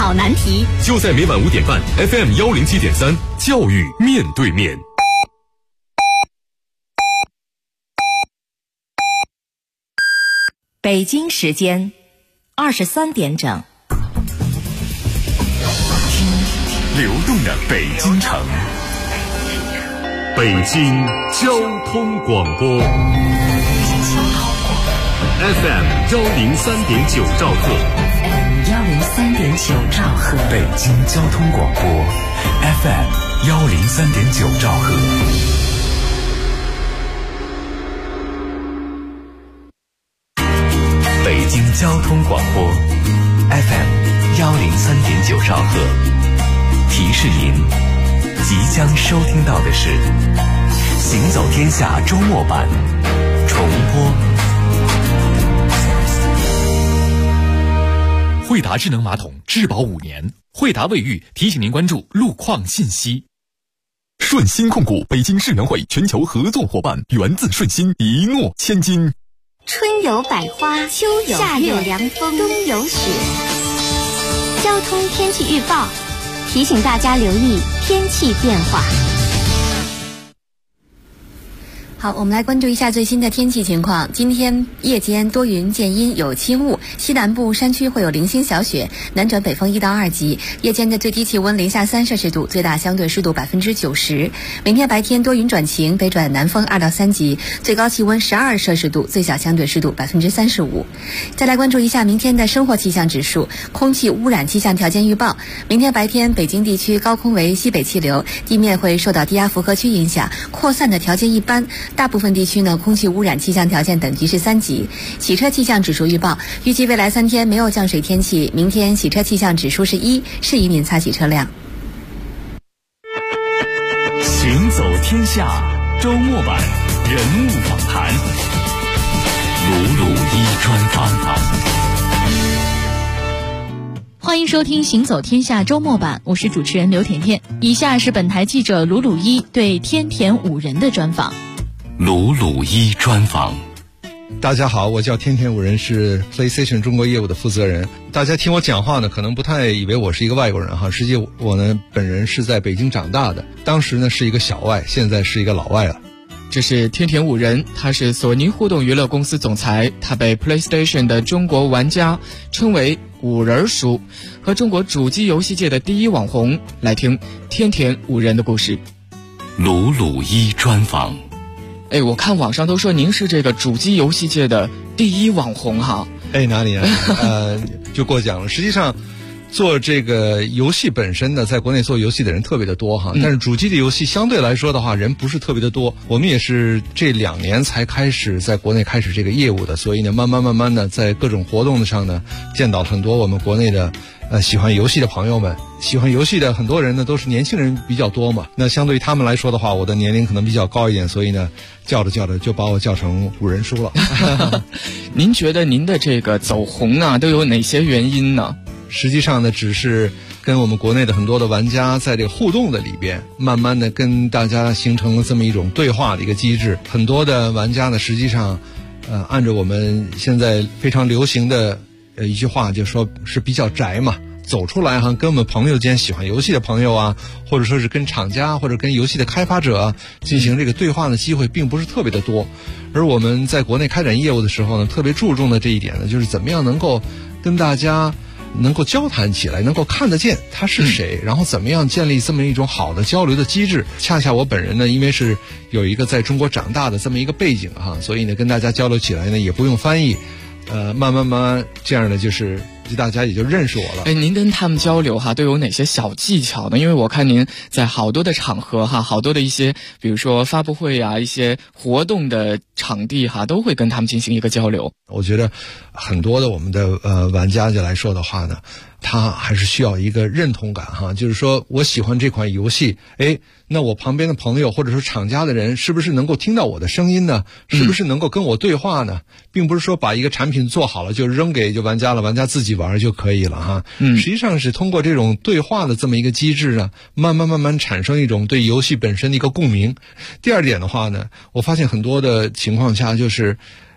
好难题， 就在每晚5点半 FM107.3教育面对面。 北京时间23点整。 听流动的北京城，北京交通广播 FM103.9兆赫 103.9兆赫， 北京交通广播 FM103.9兆赫。北京交通广播 FM103.9兆赫，提示您即将收听到的是行走天下周末版重播。 惠达智能马桶质保5年，惠达卫浴提醒您关注路况信息。 顺心控股北京世能会全球合作伙伴，源自顺心，一诺千金。 春有百花，秋有夏有凉风，冬有雪。交通天气预报提醒大家留意天气变化。 好，我们来关注一下最新的天气情况。今天夜间多云见阴有轻雾，西南部山区会有零星小雪，南转北风1到2级。夜间的最低气温零下3摄氏度，最大相对湿度90%。明天白天多云转晴，北转南风2到3级，最高气温12摄氏度，最小相对湿度35%。再来关注一下明天的生活气象指数，空气污染气象条件预报。明天白天北京地区高空为西北气流，地面会受到低压符合区影响，扩散的条件一般。大部分地区呢，空气污染气象条件等级是3级。洗车气象指数预报，预计未来3天没有降水天气，明天洗车气象指数是1，适宜您擦洗车辆。 行走天下周末版人物访谈，鲁鲁一专访。 欢迎收听行走天下周末版，我是主持人刘甜甜。以下是本台记者鲁鲁一对天田五人的专访。 鲁鲁一专访。 大家好，我叫天田五人，是 PlayStation 中国业务的负责人。大家听我讲话呢，可能不太以为我是一个外国人哈，实际我呢本人是在北京长大的，当时呢是一个小外，现在是一个老外了。 这是天田五人，他是索尼互动娱乐公司总裁，他被 PlayStation 的中国玩家称为五人叔，和中国主机游戏界的第一网红。来听天田五人的故事。 鲁鲁一专访。 我看网上都说您是这个主机游戏界的第一网红哈。 哪里啊？就过奖了。实际上做这个游戏本身呢，在国内做游戏的人特别的多哈，但是主机的游戏相对来说的话，人不是特别的多。我们也是这2年才开始在国内开始这个业务的，所以呢，慢慢的在各种活动上呢，见到很多我们国内的喜欢游戏的朋友们。喜欢游戏的很多人呢，都是年轻人比较多嘛。那相对于他们来说的话，我的年龄可能比较高一点，所以呢，叫着就把我叫成五人叔了。 您觉得您的这个走红啊，都有哪些原因呢？ 实际上呢，只是跟我们国内的很多的玩家在这个互动的里边，慢慢的跟大家形成了这么一种对话的一个机制。很多的玩家呢，实际上，按照我们现在非常流行的一句话，就说是比较宅嘛。走出来跟我们朋友间喜欢游戏的朋友啊，或者说是跟厂家或者跟游戏的开发者啊进行这个对话的机会并不是特别的多。而我们在国内开展业务的时候呢，特别注重的这一点呢，就是怎么样能够跟大家能够交谈起来，能够看得见他是谁，然后怎么样建立这么一种好的交流的机制。恰恰我本人呢，因为是有一个在中国长大的这么一个背景所以呢跟大家交流起来呢也不用翻译，慢慢这样的就是大家也就认识我了。 您跟他们交流都有哪些小技巧呢？因为我看您在好多的场合好多的一些，比如说发布会一些活动的场地都会跟他们进行一个交流。 我觉得很多的我们的玩家就来说的话呢，他还是需要一个认同感就是说我喜欢这款游戏，那我旁边的朋友或者说厂家的人是不是能够听到我的声音呢？是不是能够跟我对话呢？并不是说把一个产品做好了就扔给玩家了，玩家自己玩就可以了实际上是通过这种对话的这么一个机制呢，慢慢产生一种对游戏本身的一个共鸣。第二点的话呢，我发现很多的情况下就是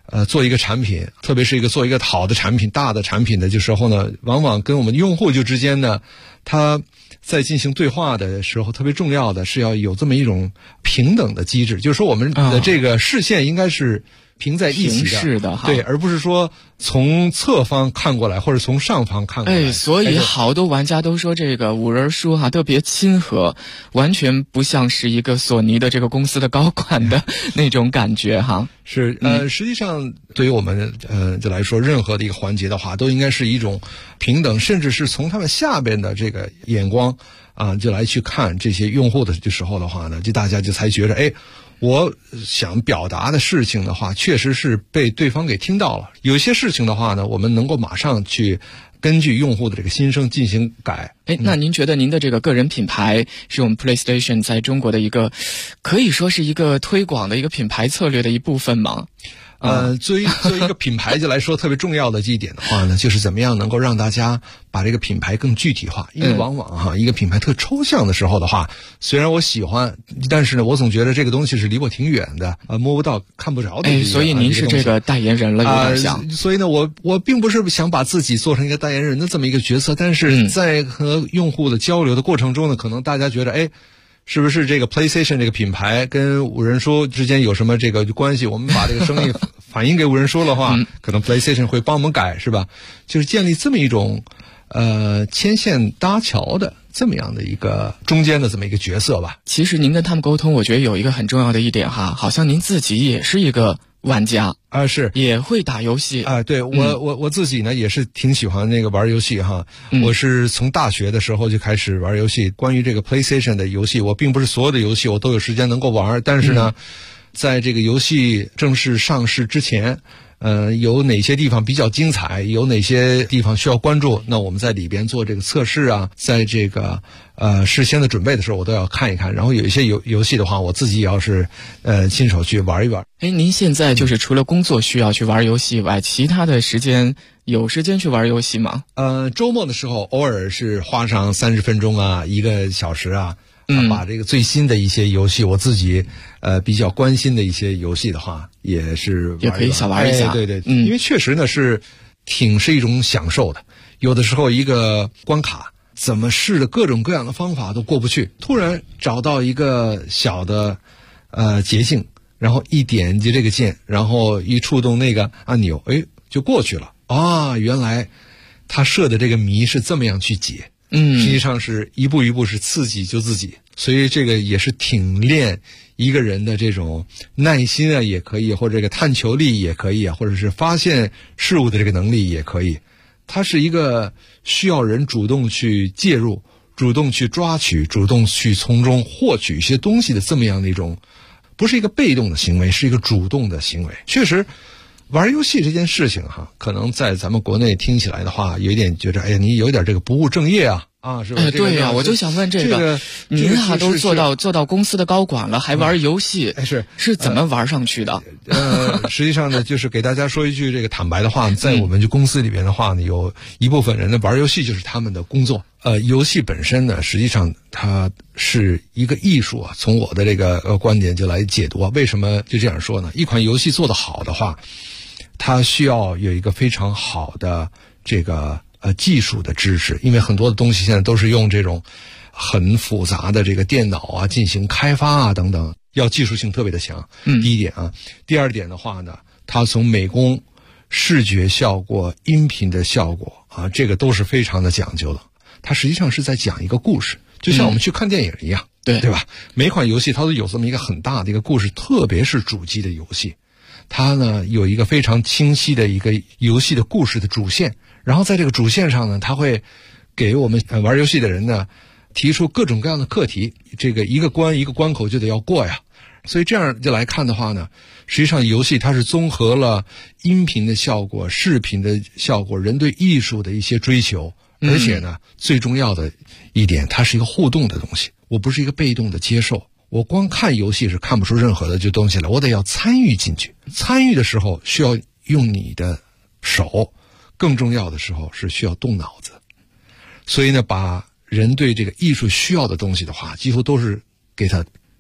做一个产品，特别是做一个好的产品、大的产品的时候呢，往往跟我们用户之间呢，他在进行对话的时候，特别重要的是要有这么一种平等的机制，就是说我们的这个视线应该是平在一起的，对，而不是说从侧方看过来或者从上方看过来。 所以好多玩家都说这个五人书特别亲和，完全不像是一个索尼的这个公司的高管的那种感觉是实际上对于我们就来说，任何的一个环节的话，都应该是一种平等，甚至是从他们下边的这个眼光就来去看这些用户的时候的话呢，就大家就才觉得我想表达的事情的话，确实是被对方给听到了。有些事情的话呢，我们能够马上去根据用户的这个心声进行改。 那您觉得您的这个个人品牌是我们 PlayStation 在中国的一个可以说是一个推广的一个品牌策略的一部分吗？ 作为一个品牌就来说，特别重要的这一点的话呢，就是怎么样能够让大家把这个品牌更具体化。因为往往一个品牌特抽象的时候的话，虽然我喜欢，但是呢，我总觉得这个东西是离我挺远的，摸不到、看不着的。 所以您是这个代言人了，有点像。 所以呢，我并不是想把自己做成一个代言人的这么一个角色，但是在和用户的交流的过程中呢，可能大家觉得是不是这个 PlayStation 这个品牌跟五人书之间有什么这个关系？我们把这个生意反映给五人书的话，可能 PlayStation 会帮我们改，是吧？就是建立这么一种牵线搭桥的这么样的一个中间的这么一个角色吧。 其实您跟他们沟通，我觉得有一个很重要的一点好像您自己也是一个玩家是也会打游戏对，我自己呢也是挺喜欢那个玩游戏我是从大学的时候就开始玩游戏。关于这个 PlayStation 的游戏，我并不是所有的游戏我都有时间能够玩，但是呢，在这个游戏正式上市之前，有哪些地方比较精彩，有哪些地方需要关注，那我们在里边做这个测试在这个事先的准备的时候，我都要看一看。然后有一些游戏的话，我自己也要是亲手去玩一玩。 您现在就是除了工作需要去玩游戏以外，其他的时间有时间去玩游戏吗？ 周末的时候偶尔是花上30分钟1个小时把这个最新的一些游戏，我自己比较关心的一些游戏的话，也可以小玩一下。 对，因为确实呢是一种享受的。有的时候一个关卡怎么试的各种各样的方法都过不去，突然找到一个小的捷径，然后一点击这个键，然后一触动那个按钮，就过去了原来他设的这个谜是这么样去解。实际上是一步一步是刺激就自己，所以这个也是挺练一个人的这种耐心也可以，或者这个探求力也可以或者是发现事物的这个能力也可以。它是一个需要人主动去介入、主动去抓取、主动去从中获取一些东西的这么样的一种，不是一个被动的行为，是一个主动的行为。确实玩游戏这件事情可能在咱们国内听起来的话，有一点觉得你有点这个不务正业是吧？ 对呀，我就想问这个您都做到公司的高管了，还玩游戏，是怎么玩上去的？ 实际上呢，就是给大家说一句这个坦白的话，在我们公司里边的话呢，有一部分人呢玩游戏就是他们的工作。游戏本身呢，实际上它是一个艺术从我的这个观点就来解读为什么就这样说呢？一款游戏做得好的话，它需要有一个非常好的这个技术的知识，因为很多的东西现在都是用这种很复杂的这个电脑进行开发等等，要技术性特别的强。第一点第二点的话呢，它从美工、视觉效果、音频的效果这个都是非常的讲究的。它实际上是在讲一个故事，就像我们去看电影一样，对吧？每款游戏它都有这么一个很大的一个故事，特别是主机的游戏，它呢有一个非常清晰的一个游戏的故事的主线，然后在这个主线上呢，它会给我们玩游戏的人呢提出各种各样的课题，这个一个关一个关口就得要过呀。所以这样就来看的话呢，实际上游戏它是综合了音频的效果、视频的效果、人对艺术的一些追求，而且呢最重要的一点，它是一个互动的东西。我不是一个被动的接受，我光看游戏是看不出任何的这东西来，我得要参与进去。参与的时候需要用你的手，更重要的时候是需要动脑子。所以呢，把人对这个艺术需要的东西的话，几乎都是给它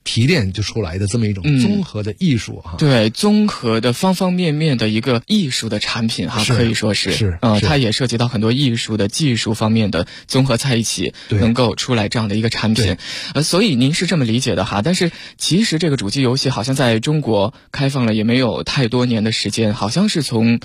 提炼就出来的这么一种综合的艺术哈。 对，综合的方方面面的一个艺术的产品哈，可以说是它也涉及到很多艺术的技术方面的综合在一起，能够出来这样的一个产品。所以您是这么理解的哈。但是其实这个主机游戏好像在中国开放了也没有太多年的时间，好像是从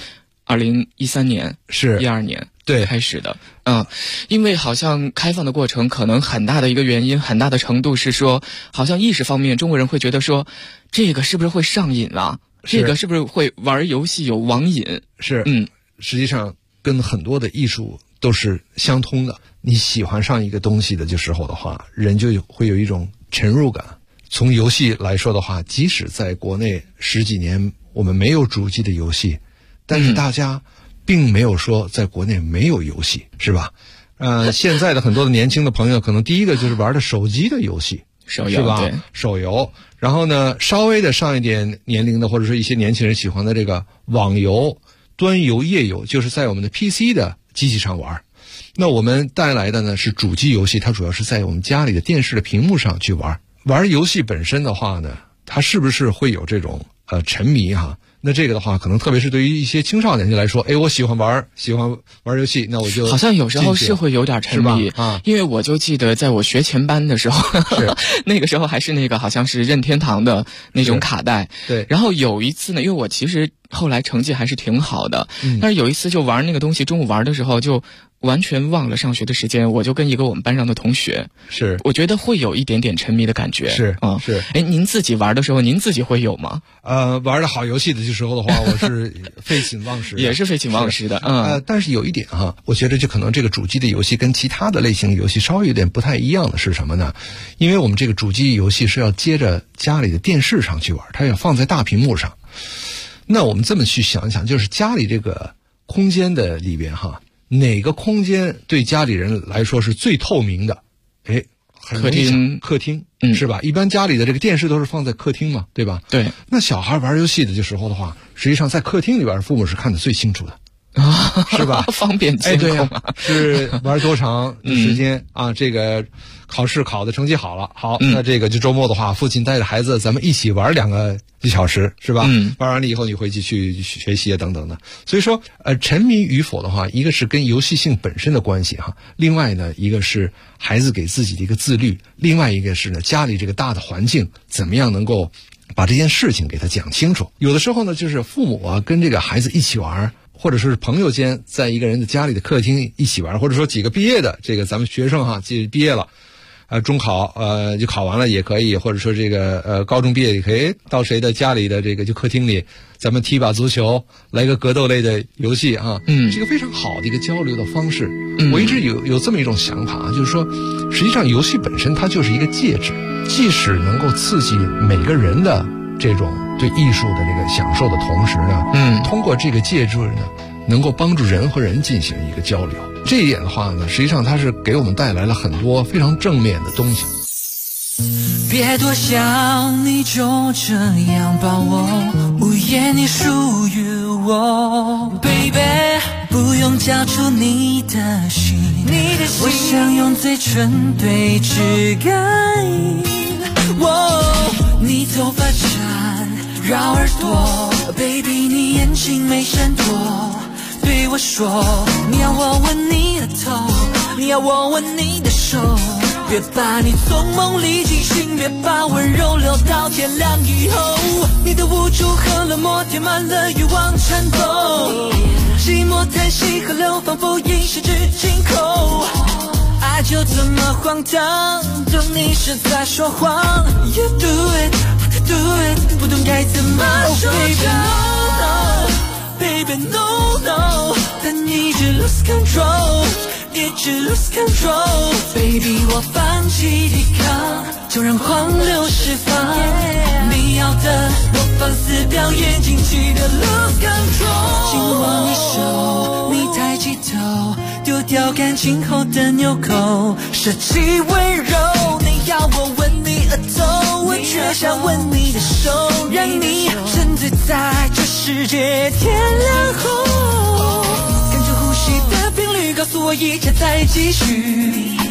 2013年是 12年对开始的。因为好像开放的过程可能很大的一个原因，很大的程度是说，好像意识方面中国人会觉得说，这个是不是会上瘾了？这个是不是会玩游戏有网瘾？ 是，实际上跟很多的艺术都是相通的。你喜欢上一个东西的时候的话，人就会有一种沉入感。从游戏来说的话，即使在国内10几年我们没有主机的游戏，但是大家并没有说在国内没有游戏，是吧？现在的很多的年轻的朋友，可能第一个就是玩的手机的游戏， 手游， 是吧？手游。然后呢，稍微的上一点年龄的，或者说一些年轻人喜欢的这个网游、端游、页游，就是在我们的 PC 的机器上玩。那我们带来的呢是主机游戏，它主要是在我们家里的电视的屏幕上去玩。玩游戏本身的话呢，它是不是会有这种沉迷哈？那这个的话，可能特别是对于一些青少年来说，我喜欢玩游戏，那我就好像有时候是会有点沉迷啊。 因为我就记得在我学前班的时候，那个时候还是那个好像是任天堂的那种卡带。 对。 然后有一次呢，因为我其实后来成绩还是挺好的，但是有一次就玩那个东西，中午玩的时候就完全忘了上学的时间，我就跟一个我们班上的同学， 是， 我觉得会有一点点沉迷的感觉。 是。 您自己玩的时候，您自己会有吗？ 玩的好游戏的时候的话，我是废寝忘食， 也是废寝忘食的。 但是有一点哈，我觉得就可能这个主机的游戏跟其他的类型游戏稍微有点不太一样的是什么呢？因为我们这个主机游戏是要接着家里的电视上去玩，它要放在大屏幕上。那我们这么去想一想，就是家里这个空间的里边哈，哪个空间对家里人来说是最透明的？客厅，是吧？一般家里的这个电视都是放在客厅嘛，对吧？ 对。 那小孩玩游戏的时候的话，实际上在客厅里边，父母是看得最清楚的，是吧？ 方便监控是玩多长时间啊？这个考试考的成绩好了，好，那这个就周末的话，父亲带着孩子，咱们一起玩2个1小时，是吧？玩完了以后，你回去去学习啊，等等的。所以说，沉迷与否的话，一个是跟游戏性本身的关系哈，另外呢，一个是孩子给自己的一个自律，另外一个是呢，家里这个大的环境怎么样能够把这件事情给他讲清楚。有的时候呢，就是父母啊跟这个孩子一起玩，或者是朋友间在一个人的家里的客厅一起玩，或者说几个毕业的这个咱们学生哈，毕业了。中考就考完了也可以，或者说这个高中毕业也可以到谁的家里的这个就客厅里，咱们踢把足球，来个格斗类的游戏啊，是一个非常好的一个交流的方式。我一直有这么一种想法啊，就是说，实际上游戏本身它就是一个介质，即使能够刺激每个人的这种对艺术的这个享受的同时呢，通过这个介质呢，能够帮助人和人进行一个交流。这一点的话呢，实际上它是给我们带来了很多非常正面的东西。 别多想，你就这样抱我，无言你属于我 ，baby， 不用交出你的心，我想用嘴唇对指感应。你头发缠绕耳朵 ，baby， 你眼睛没闪躲。对我说，你要我吻你的头，你要我吻你的手，别把你从梦里惊醒，别把温柔留到天亮以后。你的无助和冷漠填满了欲望颤抖，寂寞叹息河流仿佛已失之进口。爱就这么荒唐，懂你是在说谎。You do it, do it， 不懂该怎么说。Baby, no, no， 但一直 lose control， 一直 lose control。Baby， 我放弃抵抗，就让狂流释放。你要的，我放肆表演，尽情的 lose control。紧握你手，你抬起头，丢掉感情后的纽扣，舍弃温柔。你要我吻你额头，我却想吻你的手，让你沉醉在这世界天亮后。感觉呼吸的频率告诉我一切在继续，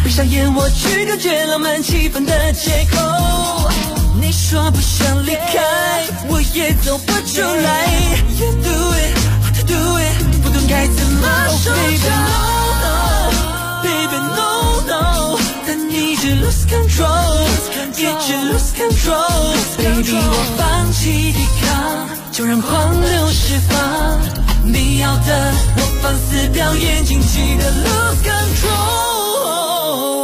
闭上眼我去隔绝浪漫气氛的借口。你说不想离开，我也走不出来。You do it, to do it， 不懂该怎么收场。Baby no no， 但你一直 lose control， 一直 lose control。Baby 我放弃抵抗，就让狂流释放。你要的我放肆表演，尽情的 lose control。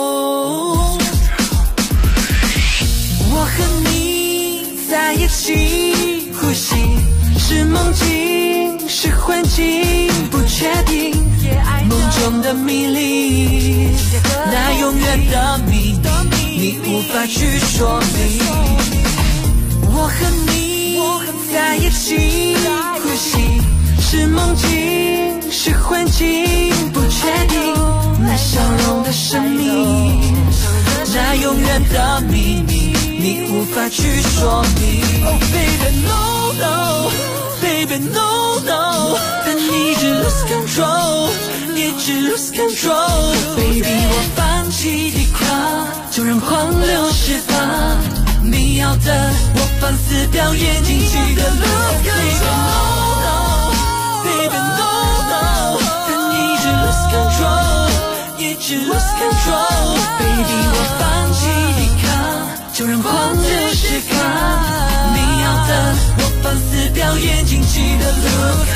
我和你在一起，呼吸是梦境，是幻境，不确定。梦中的迷离，那永远的秘密，你无法去说明。我和你在一起，呼吸是梦境，是幻境，不确定。那笑容的生命，那永远的秘密，你无法去说明。Oh baby no no， baby no no， 但你一直 lose control， 一直 lose control。Baby 我放弃抵抗，就让狂流释放。你要的我放肆表演，尽情的 lose control。Baby no no， 但你一直 lose control， 一直 lose control。Baby 我放弃抵抗，就让狂流释放。你要的我放肆表演，尽情的 lose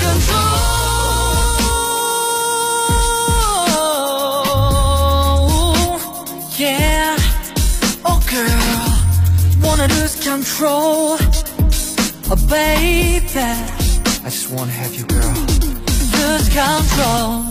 control。Yeah， oh girl，wanna lose control，oh baby。I just wanna have you, girl. Lose control.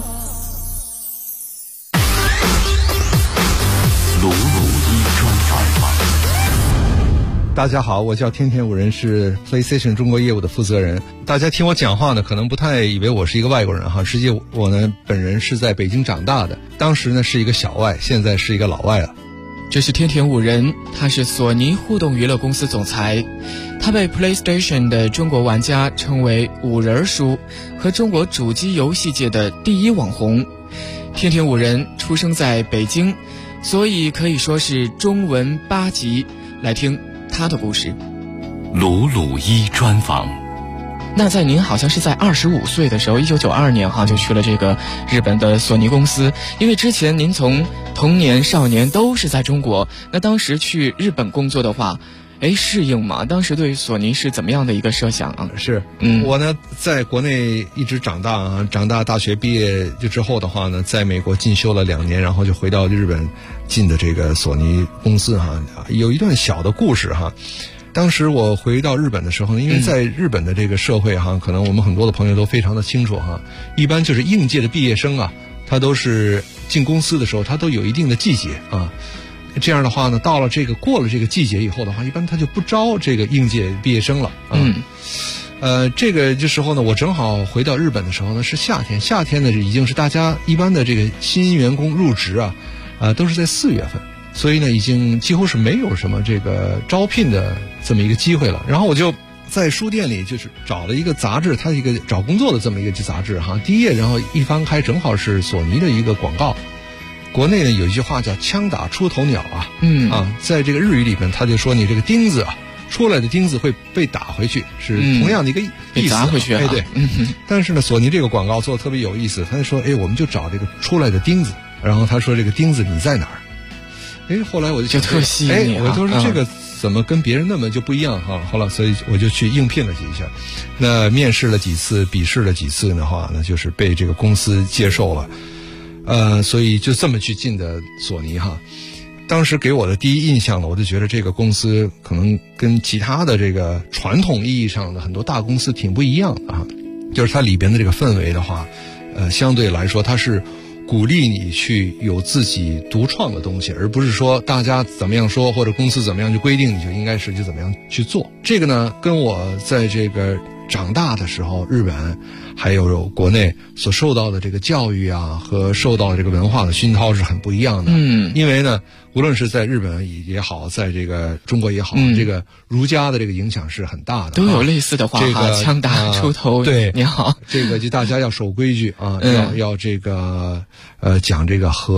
鲁一专访。 大家好，我叫天天五人，是 PlayStation 中国业务的负责人。大家听我讲话呢，可能不太以为我是一个外国人哈，实际我呢本人是在北京长大的，当时呢是一个小外，现在是一个老外了。 这是天田五人，他是索尼互动娱乐公司总裁，他被 PlayStation 的中国玩家称为五人叔，和中国主机游戏界的第一网红。天田五人出生在北京，所以可以说是中文8级。来听他的故事。 鲁一专访。 那在您好像是在25岁的时候，1992年就去了这个日本的索尼公司，因为之前您从童年少年都是在中国，那当时去日本工作的话，适应吗？当时对索尼是怎么样的一个设想啊？ 是，我呢在国内一直长大大学毕业之后的话呢，在美国进修了2年，然后就回到日本进的这个索尼公司哈。有一段小的故事哈。当时我回到日本的时候呢，因为在日本的这个社会哈，可能我们很多的朋友都非常的清楚哈，一般就是应届的毕业生啊，他都是进公司的时候，他都有一定的季节啊。这样的话呢，到了过了这个季节以后的话，一般他就不招这个应届毕业生了啊。这个时候呢，我正好回到日本的时候呢是夏天呢已经是大家一般的这个新员工入职都是在4月份。所以呢，已经几乎是没有什么这个招聘的这么一个机会了。然后我就在书店里就是找了一个杂志，它一个找工作的这么一个杂志哈。第一页，然后一翻开，正好是索尼的一个广告。国内呢有一句话叫“枪打出头鸟”在这个日语里面，他就说你这个钉子出来的钉子会被打回去，是同样的一个意思， 被砸回去对。但是呢，索尼这个广告做的特别有意思，他就说，我们就找这个出来的钉子，然后他说这个钉子你在哪儿？后来我就特吸引你我就说这个怎么跟别人那么就不一样后来所以我就去应聘了几下，那面试了几次，笔试了几次的话，那就是被这个公司接受了，所以就这么去进的索尼哈。当时给我的第一印象呢，我就觉得这个公司可能跟其他的这个传统意义上的很多大公司挺不一样的就是它里边的这个氛围的话，相对来说它是鼓励你去有自己独创的东西，而不是说大家怎么样说或者公司怎么样就规定你就应该是就怎么样去做。这个呢跟我在这个长大的时候日本还有国内所受到的这个教育和受到的这个文化的熏陶是很不一样的。因为呢无论是在日本也好，在这个中国也好，这个儒家的这个影响是很大的， 都有类似的话枪打出头对你好， 这个就大家要守规矩要这个讲这个和嘛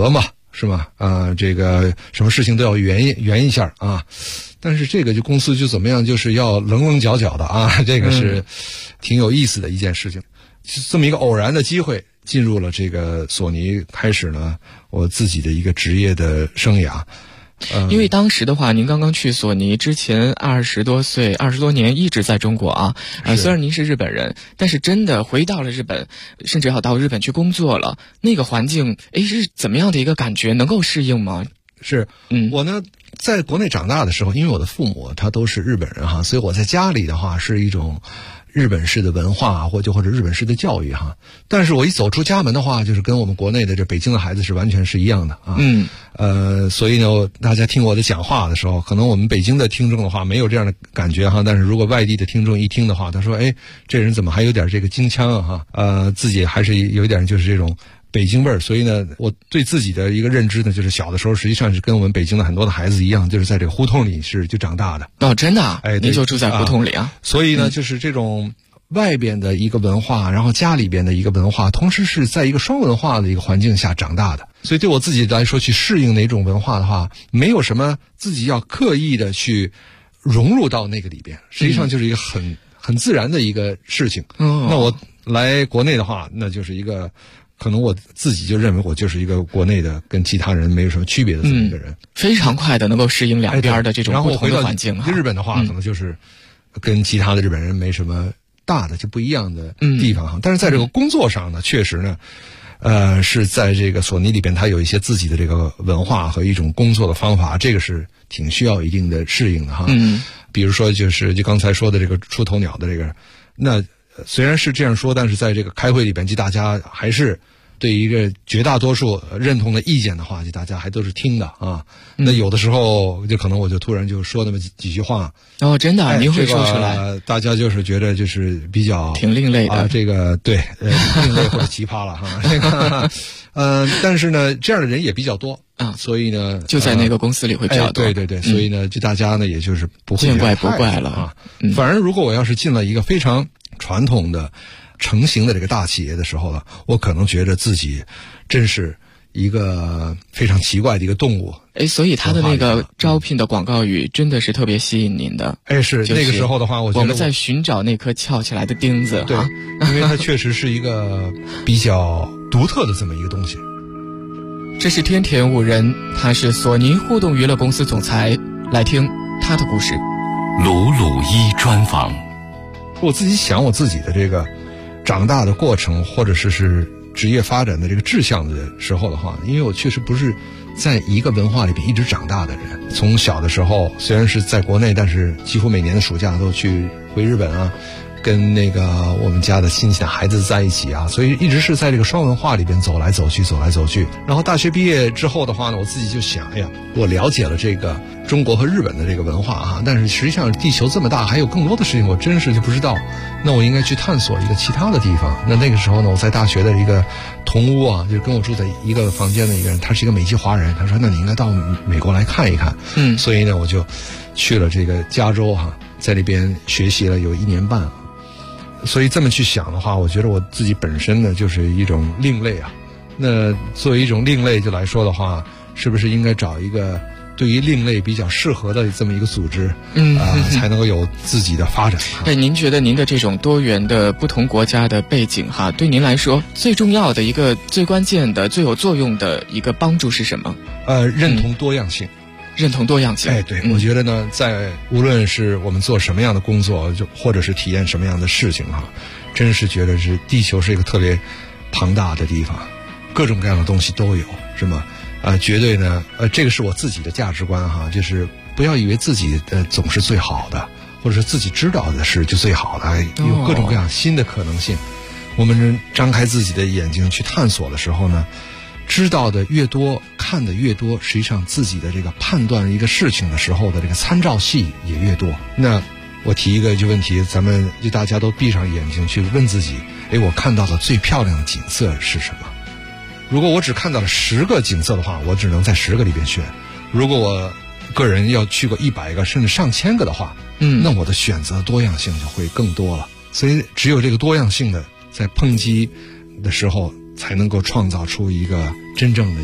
是吗？这个什么事情都要圆一下啊。但是这个就公司就怎么样，就是要棱棱角角的啊，这个是挺有意思的一件事情。这么一个偶然的机会进入了这个索尼，开始呢我自己的一个职业的生涯。 因为当时的话，您刚刚去索尼之前20多岁，20多年一直在中国啊。虽然您是日本人，但是真的回到了日本，甚至要到日本去工作了，那个环境，是怎么样的一个感觉？能够适应吗？ 是，我呢在国内长大的时候，因为我的父母他都是日本人哈，所以我在家里的话是一种日本式的文化或者日本式的教育哈。但是我一走出家门的话，就是跟我们国内的这北京的孩子是完全是一样的啊。所以呢，大家听我的讲话的时候，可能我们北京的听众的话没有这样的感觉哈，但是如果外地的听众一听的话，他说这人怎么还有点这个京腔啊哈，自己还是有一点就是这种北京味儿。所以呢，我对自己的一个认知呢，就是小的时候实际上是跟我们北京的很多的孩子一样，就是在这个胡同里就长大的。 哦，真的啊？您就住在胡同里啊？ 所以呢，就是这种外边的一个文化，然后家里边的一个文化，同时是在一个双文化的一个环境下长大的。所以对我自己来说，去适应哪种文化的话，没有什么自己要刻意的去融入到那个里边，实际上就是一个很自然的一个事情。那我来国内的话，那就是一个可能我自己就认为我就是一个国内的跟其他人没有什么区别的这么一个人， 非常快的能够适应两边的这种不同的环境。 然后回到日本的话，可能就是跟其他的日本人没什么大的就不一样的地方哈。但是在这个工作上呢，确实呢是在这个索尼里边，它有一些自己的这个文化和一种工作的方法，这个是挺需要一定的适应的哈。比如说就刚才说的这个出头鸟的这个，那虽然是这样说，但是在这个开会里边，就大家还是对一个绝大多数认同的意见的话，就大家还都是听的啊。那有的时候就可能我就突然就说那么几句话。 哦，真的，您会说出来？ 大家就是觉得就是比较挺另类的啊，这个对，另类或者奇葩了哈。这个但是呢，这样的人也比较多啊，所以呢， 就在那个公司里会比较多。 对，所以呢，就大家呢，也就是不会见怪不怪了啊。反而如果我要是进了一个非常传统的成型的这个大企业的时候呢，我可能觉得自己真是一个非常奇怪的一个动物。 所以他的那个招聘的广告语真的是特别吸引您的。 是那个时候的话，我觉得我们在寻找那颗翘起来的钉子。 对，因为它确实是一个比较独特的这么一个东西。 这是天田五人，他是索尼互动娱乐公司总裁，来听他的故事。 鲁鲁一专访。 我自己想我自己的这个长大的过程，或者是职业发展的这个志向的时候的话，因为我确实不是在一个文化里边一直长大的人。从小的时候虽然是在国内，但是几乎每年的暑假都回日本啊，跟那个我们家的亲戚的孩子在一起啊，所以一直是在这个双文化里边走来走去。然后大学毕业之后的话呢，我自己就想，我了解了这个中国和日本的这个文化哈，但是实际上地球这么大，还有更多的事情我真是就不知道。那我应该去探索一个其他的地方。那个时候呢，我在大学的一个同屋啊，就是跟我住在一个房间的一个人，他是一个美籍华人，他说那你应该到美国来看一看。所以呢，我就去了这个加州哈，在那边学习了有1年半。所以这么去想的话，我觉得我自己本身呢就是一种另类啊。那作为一种另类就来说的话，是不是应该找一个对于另类比较适合的这么一个组织，才能够有自己的发展。 您觉得您的这种多元的不同国家的背景哈，对您来说最重要的一个、最关键的、最有作用的一个帮助是什么？ 认同多样性。 认同多样性。 对，我觉得呢，在无论是我们做什么样的工作，或者是体验什么样的事情哈，真是觉得是地球是一个特别庞大的地方，各种各样的东西都有，是吗？绝对呢，这个是我自己的价值观哈，就是不要以为自己总是最好的，或者是自己知道的是就最好的，有各种各样新的可能性。我们张开自己的眼睛去探索的时候呢，知道的越多，看的越多，实际上自己的这个判断一个事情的时候的这个参照系也越多。那我提一个问题，咱们就大家都闭上眼睛去问自己，我看到的最漂亮的景色是什么？如果我只看到了10个景色的话，我只能在10个里边选。如果我个人要去过100个甚至上千个的话，那我的选择多样性就会更多了。所以只有这个多样性的在抨击的时候，才能够创造出一个真正的一个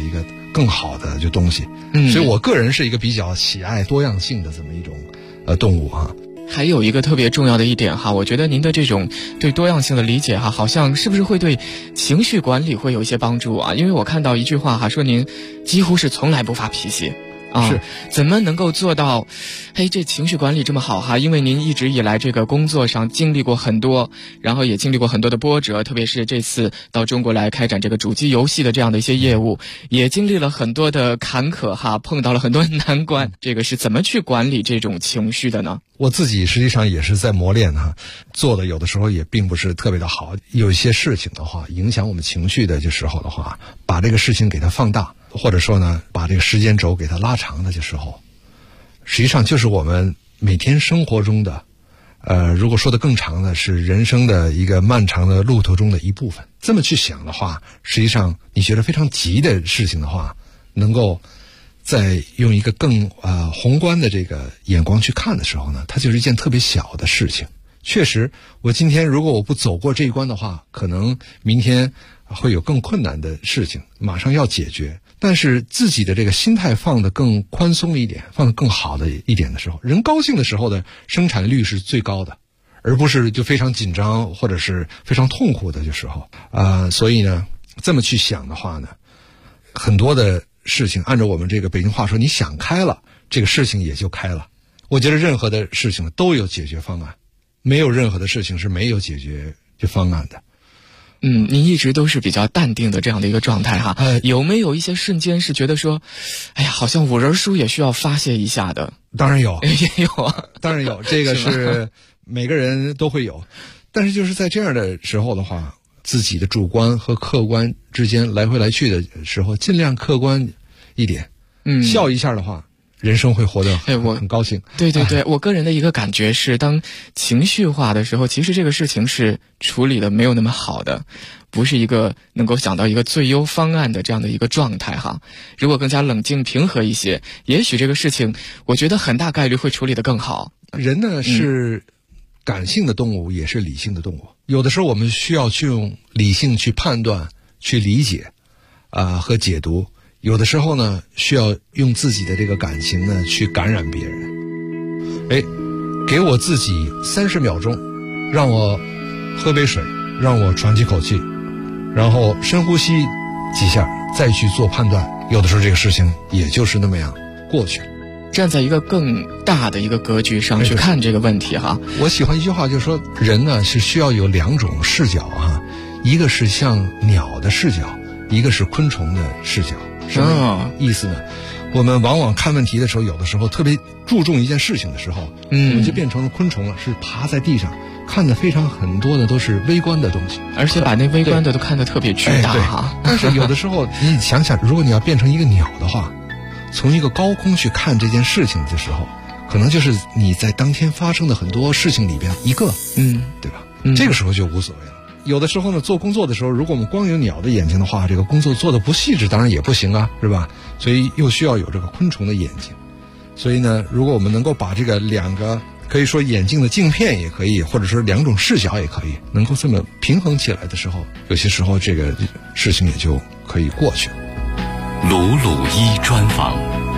更好的就东西。所以我个人是一个比较喜爱多样性的这么一种动物哈。 还有一个特别重要的一点哈，我觉得您的这种对多样性的理解哈，好像是不是会对情绪管理会有一些帮助啊？因为我看到一句话哈，说您几乎是从来不发脾气。 是怎么能够做到这情绪管理这么好哈？因为您一直以来这个工作上经历过很多，然后也经历过很多的波折，特别是这次到中国来开展这个主机游戏的这样的一些业务，也经历了很多的坎坷哈，碰到了很多难关，这个是怎么去管理这种情绪的呢？ 我自己实际上也是在磨练哈，做的有的时候也并不是特别的好，有一些事情的话影响我们情绪的时候的话，把这个事情给它放大，或者说呢把这个时间轴给它拉长的时候，实际上就是我们每天生活中的如果说的更长的是人生的一个漫长的路途中的一部分。这么去想的话，实际上你觉得非常急的事情的话，能够再用一个更宏观的这个眼光去看的时候呢，它就是一件特别小的事情。确实我今天如果我不走过这一关的话，可能明天会有更困难的事情马上要解决，但是自己的这个心态放得更宽松一点，放得更好的一点的时候，人高兴的时候的生产率是最高的，而不是就非常紧张或者是非常痛苦的时候所以呢这么去想的话呢，很多的事情按照我们这个北京话说，你想开了，这个事情也就开了。我觉得任何的事情都有解决方案，没有任何的事情是没有解决方案的。 您一直都是比较淡定的这样的一个状态哈。有没有一些瞬间是觉得说，好像五人书也需要发泄一下的？ 当然有， 也有啊， 当然有，这个是每个人都会有。但是就是在这样的时候的话，自己的主观和客观之间来回来去的时候，尽量客观一点，笑一下的话，人生会活得很高兴。 对对对，我个人的一个感觉是，当情绪化的时候，其实这个事情是处理的没有那么好的，不是一个能够想到一个最优方案的这样的一个状态哈。如果更加冷静平和一些，也许这个事情我觉得很大概率会处理得更好。 人呢是感性的动物，也是理性的动物。有的时候我们需要去用理性去判断、去理解和解读，有的时候呢需要用自己的这个感情呢去感染别人。给我自己30秒钟，让我喝杯水，让我喘几口气，然后深呼吸几下，再去做判断。有的时候这个事情也就是那么样过去了。 站在一个更大的一个格局上去看这个问题哈。 我喜欢一句话，就是说人呢是需要有2种视角哈，一个是像鸟的视角，一个是昆虫的视角。什么意思呢？我们往往看问题的时候，有的时候特别注重一件事情的时候，我们就变成了昆虫了，是爬在地上看的很多的都是微观的东西， 而且把那微观的都看得特别巨大哈。 但是有的时候你想想，如果你要变成一个鸟的话，从一个高空去看这件事情的时候，可能就是你在当天发生的很多事情里边一个，对吧？这个时候就无所谓了。有的时候呢，做工作的时候，如果我们光有鸟的眼睛的话，这个工作做得不细致，当然也不行啊，是吧？所以又需要有这个昆虫的眼睛。所以呢，如果我们能够把这个2个可以说眼镜的镜片也可以，或者说2种视角也可以，能够这么平衡起来的时候，有些时候这个事情也就可以过去了。 鲁鲁一专访。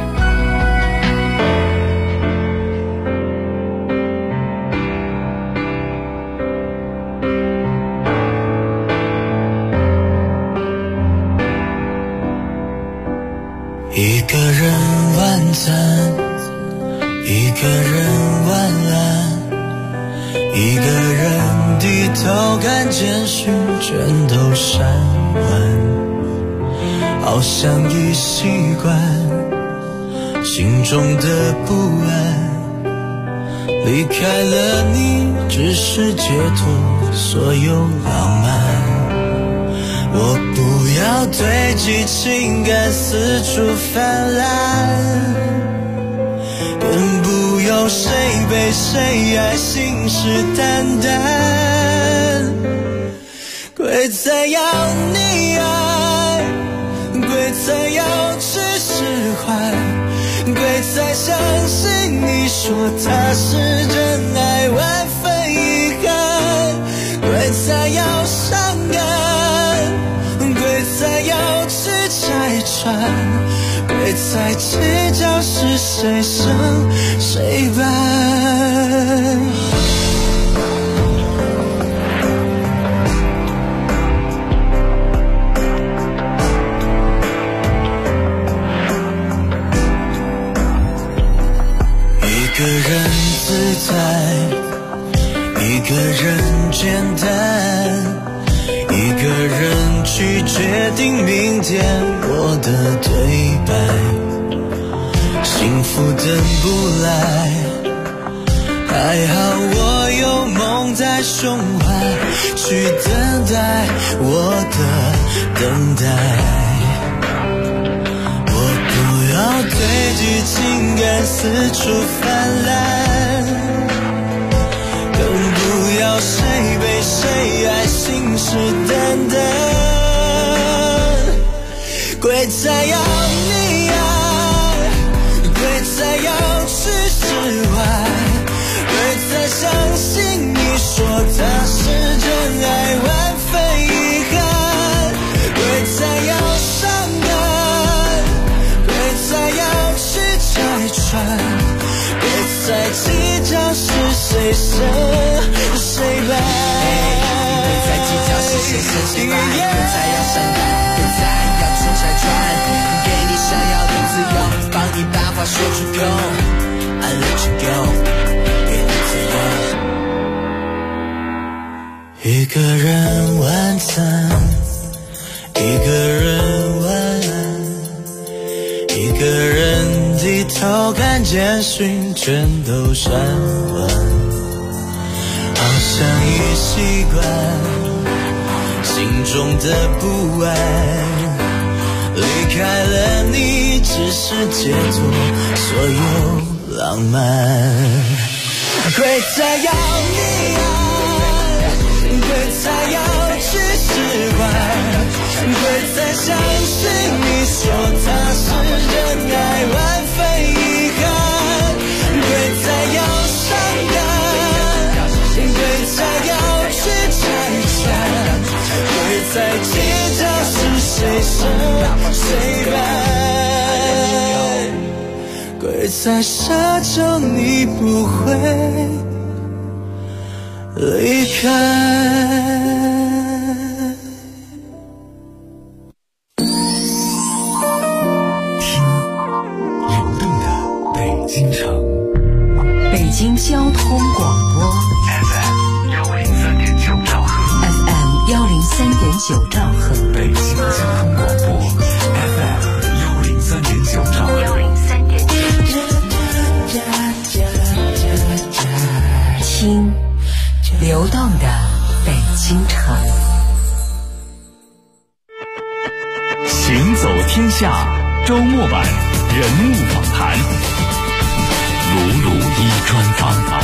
一个人晚餐，一个人晚安，一个人低头看简讯全都删完，好像已习惯心中的不安，离开了你只是解脱所有浪漫，我不要堆积情感四处泛滥，更不用谁被谁爱信誓旦旦，鬼才要你爱，鬼才要去释怀，鬼才相信你说他是真爱万分遗憾，鬼才要伤感，鬼才要去拆穿，别再计较是谁胜谁败。一个人自在，一个人简单，一个人去决定明天我的对白。幸福等不来，还好我有梦在胸怀，去等待我的等待。不要堆积情感四处泛滥，更不要谁被谁爱信誓旦旦。鬼才要你爱，鬼才要去释怀，鬼才相信你说他是真爱，万分遗憾。鬼才要伤感，鬼才要去拆穿，别再计较是谁胜谁败。别再计较是谁胜谁败，别再要伤感，别再要去拆穿，给你想要的自由，帮你把话说出口。I let you go， 给你自由。一个人晚餐，一个人晚安，一个人低头看简讯全都删完，好像已习惯心中的不安，离开了你只是解脱所有浪漫。鬼才要你爱，鬼才要去释怀，鬼才相信你说他是真爱，万分遗憾。鬼才要伤感，鬼才要去拆穿，鬼才计较是谁胜谁败，鬼才奢求你不会离开。 北京交通广播 FM 103.9兆赫 FM 103.9兆赫， 北京交通广播 FM 103.9兆赫听流动的北京城， 行走天下周末版人物访谈，鲁鲁一专访。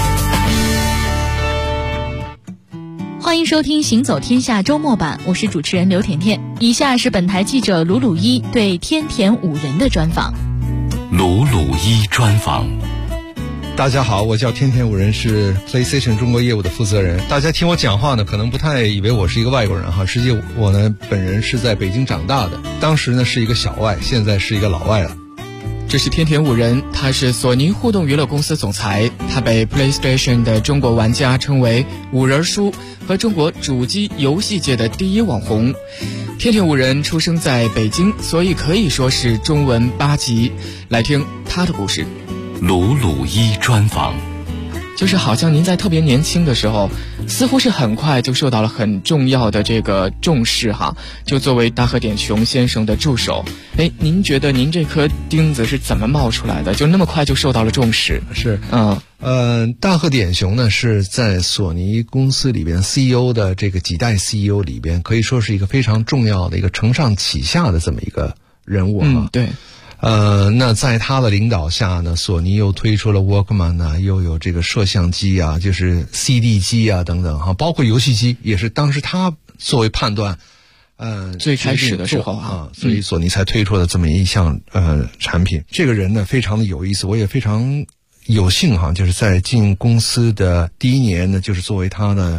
欢迎收听行走天下周末版，我是主持人刘甜甜。以下是本台记者鲁鲁一对天田五人的专访。 鲁鲁一专访。 大家好，我叫天田五人，是 PlayStation 中国业务的负责人。大家听我讲话呢，可能不太以为我是一个外国人哈，实际我呢本人是在北京长大的，当时呢是一个小外，现在是一个老外了。 这是天田五人，他是索尼互动娱乐公司总裁，他被 PlayStation 的中国玩家称为五人叔和中国主机游戏界的第一网红。天田五人出生在北京，所以可以说是中文8级。来听他的故事。 鲁鲁一专访。 就是好像您在特别年轻的时候，似乎是很快就受到了很重要的这个重视哈，就作为大和典雄先生的助手。您觉得您这颗钉子是怎么冒出来的？就那么快就受到了重视？ 是，大和典雄呢是在索尼公司里边 CEO 的这个几代 CEO 里边，可以说是一个非常重要的一个承上启下的这么一个人物哈。 对。 那在他的领导下呢，索尼又推出了 Walkman 啊，又有这个摄像机啊，就是 CD 机啊等等哈，包括游戏机也是当时他作为判断， 最开始的时候啊，所以索尼才推出了这么一项产品。这个人呢非常的有意思，我也非常有幸哈，就是在进公司的第一年呢，就是作为他的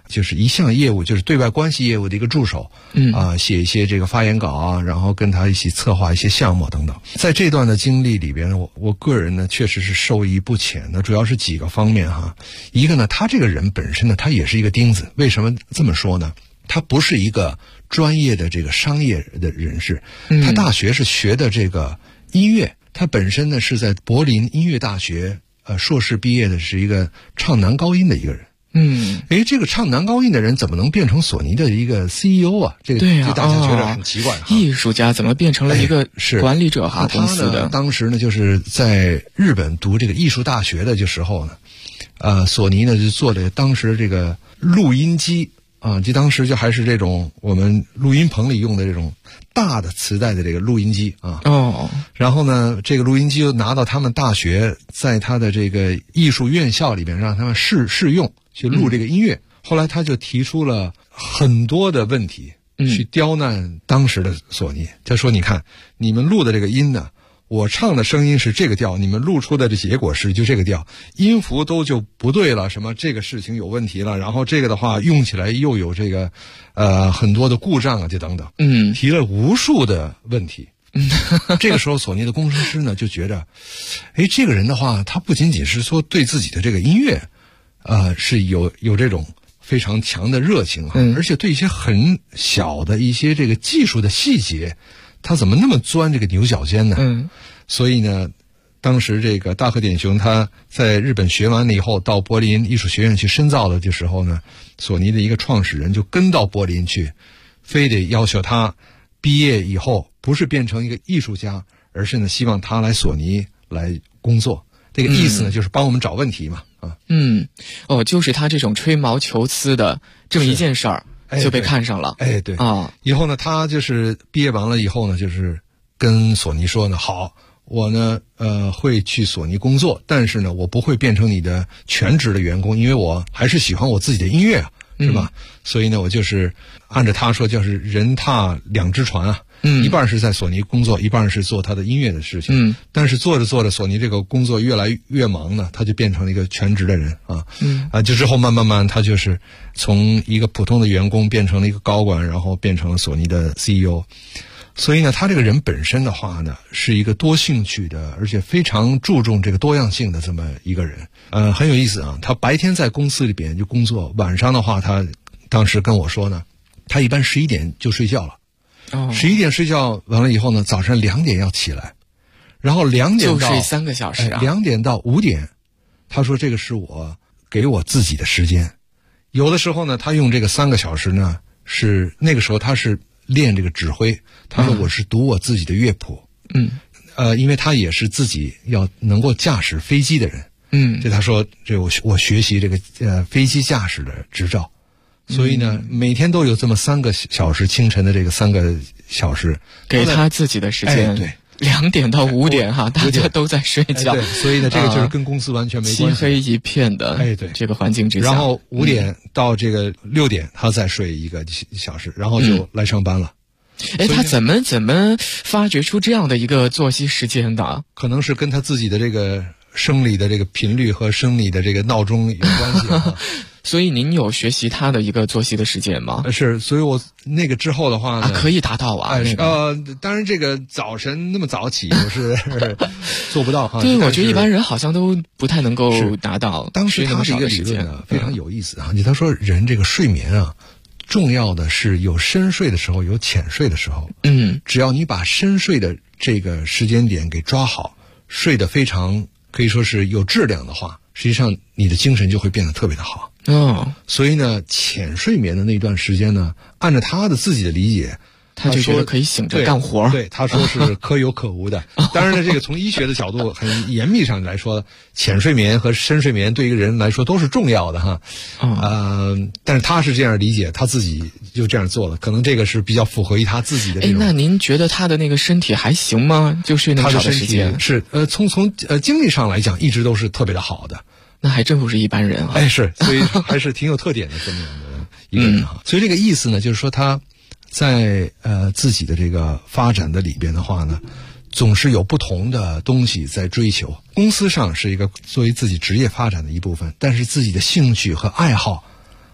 就是一项业务，就是对外关系业务的一个助手，写一些这个发言稿啊，然后跟他一起策划一些项目等等。在这段的经历里边，我个人呢确实是受益不浅的，主要是几个方面哈。一个呢，他这个人本身呢，他也是一个钉子。为什么这么说呢？他不是一个专业的这个商业的人士，他大学是学的这个音乐，他本身呢是在柏林音乐大学硕士毕业的，是一个唱男高音的一个人。这个唱男高音的人怎么能变成索尼的一个 CEO 啊？这大家觉得很奇怪。 艺术家怎么变成了一个管理者公司的？ 当时呢，就是在日本读这个艺术大学的时候呢，索尼呢就做的当时这个录音机啊，就当时就还是这种我们录音棚里用的这种大的磁带的这个录音机啊。然后呢，这个录音机又拿到他们大学，在他的这个艺术院校里边让他们试用。去录这个音乐，后来他就提出了很多的问题，去刁难当时的索尼。他说：“你看，你们录的这个音呢，我唱的声音是这个调，你们录出的这结果是就这个调，音符都就不对了，什么这个事情有问题了，然后这个的话用起来又有这个很多的故障啊，就等等，提了无数的问题。”这个时候，索尼的工程师呢就觉得，这个人的话，他不仅仅是说对自己的这个音乐。是有这种非常强的热情而且对一些很小的一些这个技术的细节，他怎么那么钻这个牛角尖呢？所以呢，当时这个大和典雄他在日本学完了以后，到柏林艺术学院去深造的时候呢，索尼的一个创始人就跟到柏林去，非得要求他毕业以后不是变成一个艺术家，而是呢希望他来索尼来工作。这个意思呢，就是帮我们找问题嘛。 就是他这种吹毛求疵的这么一件事儿，就被看上了。 对以后呢，他就是毕业完了以后呢，就是跟索尼说呢，好，我呢会去索尼工作，但是呢，我不会变成你的全职的员工，因为我还是喜欢我自己的音乐啊，是吧？所以呢，我就是按照他说，就是人踏两只船啊。一半是在索尼工作，一半是做他的音乐的事情。但是做着做着，索尼这个工作越来越忙呢，他就变成了一个全职的人啊。就之后慢慢他就是从一个普通的员工变成了一个高管，然后变成了索尼的 CEO。所以呢，他这个人本身的话呢，是一个多兴趣的，而且非常注重这个多样性的这么一个人。很有意思啊。他白天在公司里边就工作，晚上的话，他当时跟我说呢，他一般11点就睡觉了。11点睡觉完了以后呢，早上2点要起来，然后2点到就睡3个小时 2点到5点，他说这个是我给我自己的时间。有的时候呢，他用这个3个小时呢，是那个时候他是练这个指挥。他说我是读我自己的乐谱。因为他也是自己要能够驾驶飞机的人。就他说这我学习这个飞机驾驶的执照。所以呢，每天都有这么3个小时，清晨的这个3个小时给他自己的时间。 对 ，2点到5点大家都在睡觉。 对，所以呢，这个就是跟公司完全没关系。 漆黑一片的， 对， 这个环境之下。 然后5点到这个6点，他再睡1个小时，然后就来上班了。 他怎么发掘出这样的一个作息时间的？ 可能是跟他自己的这个生理的这个频率和生理的这个闹钟有关系。 所以您有学习他的一个作息的时间吗？ 是，所以我那个之后的话呢， 可以达到啊。 当然这个早晨那么早起我是做不到哈。 对，我觉得一般人好像都不太能够达到。 当时他是一个理论呢，非常有意思啊。他说人这个睡眠啊，重要的是有深睡的时候，有浅睡的时候。只要你把深睡的这个时间点给抓好，睡得非常可以说是有质量的话，实际上你的精神就会变得特别的好。所以呢，浅睡眠的那段时间呢，按照他的自己的理解， 他就觉得可以醒着干活。 对，他说是可有可无的。当然呢，这个从医学的角度很严密上来说，浅睡眠和深睡眠对一个人来说都是重要的哈。但是他是这样理解，他自己就这样做了，可能这个是比较符合于他自己的这种。 那您觉得他的那个身体还行吗？就睡那么少的时间？ 是从精力上来讲，一直都是特别的好的。 那还真不是一般人啊！ 是，所以还是挺有特点的这么样的一个人啊。所以这个意思呢，就是说他在自己的这个发展的里边的话呢，总是有不同的东西在追求。公司上是一个作为自己职业发展的一部分，但是自己的兴趣和爱好